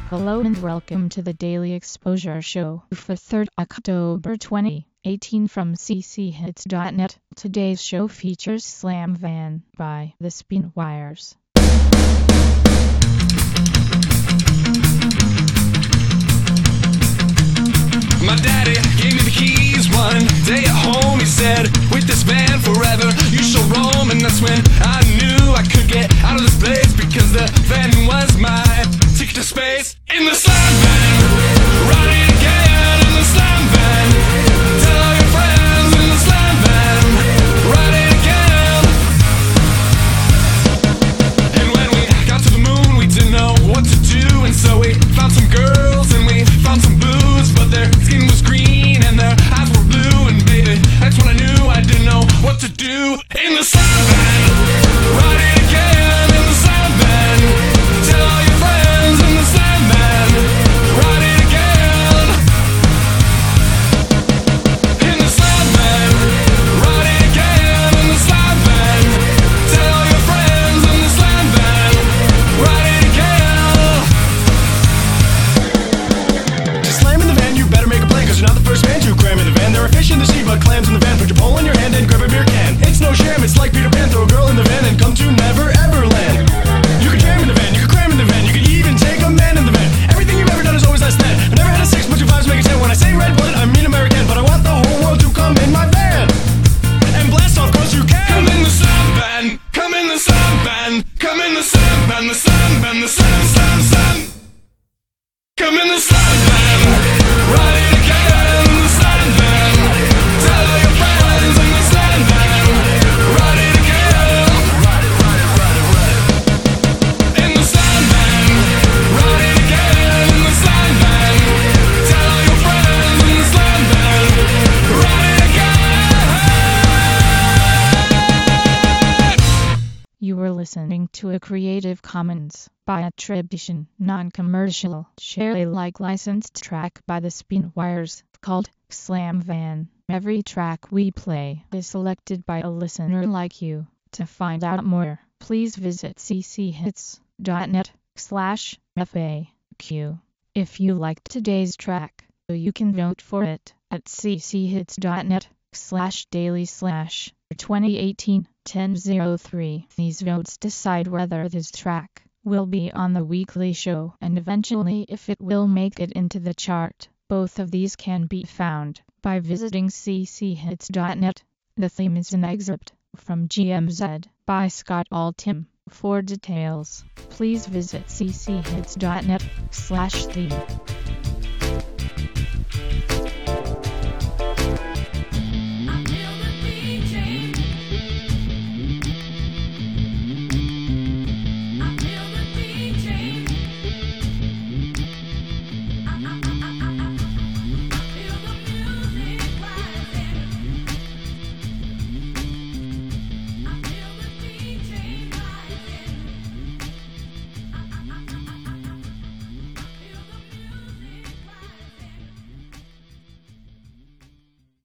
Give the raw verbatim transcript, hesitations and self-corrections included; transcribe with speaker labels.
Speaker 1: Hello and welcome to the Daily Exposure Show for third October twenty eighteen from c c hits dot net. Today's show features Slam Van by The Spinwires.
Speaker 2: My daddy gave me the keys one day at home. He said, with this van forever you shall roam. And that's when I knew I could get out of this place, because the van was my ticket to space. In the slam van, riding again in the slam van. Tell all your friends in the slam van, riding again. And when we got to the moon we didn't know what to do, and so we found some girls and we found some booze, but their skin was green and their eyes were blue. And baby, that's when I knew I didn't know what to do. In the slam van, riding again in the slam van. Tell all your friends in the slam van, riding again. In the slam van, riding again in the slam van. Tell all your friends in the slam van, riding again. To slam in the van, you better make a plan, cause you're not the first man to cram in the van. There are fish in the sea, but clams in the van. Put your pole in your hand and grab a beer can. It's no sham, it's like Peter Pan. Throw a girl in the van and come to never ever land. You can jam in the van, you can cram in the van, you can even take a man in the van. Everything you've ever done is always less than. I never had a six, but your vibes make it ten. When I say red-blooded, I mean American, but I want the whole world to come in my van and blast off, cause you can. Come in the slam van, come in the slam van, come in the slam van, the slam van, the slam, slam, slam. Come in the slam van, riding again in the slam van. Tell all your friends in the slam van, riding again. Ride it, ride it, ride it, ride it. In the slam van, riding again in the slam van. Tell all your friends in the slam van, riding again.
Speaker 1: You were listening to a Creative Commons by attribution, non-commercial, share Alike licensed track by The Spinwires called Slam Van. Every track we play is selected by a listener like you. To find out more, please visit c c hits dot net slash F A Q. If you liked today's track, you can vote for it at c c hits dot net slash daily slash twenty eighteen ten oh three. These votes decide whether this track will be on the weekly show and eventually if it will make it into the chart. Both of these can be found by visiting c c hits dot net. The theme is an excerpt from G M Z by Scott Altham. For details, please visit c c hits dot net slash theme.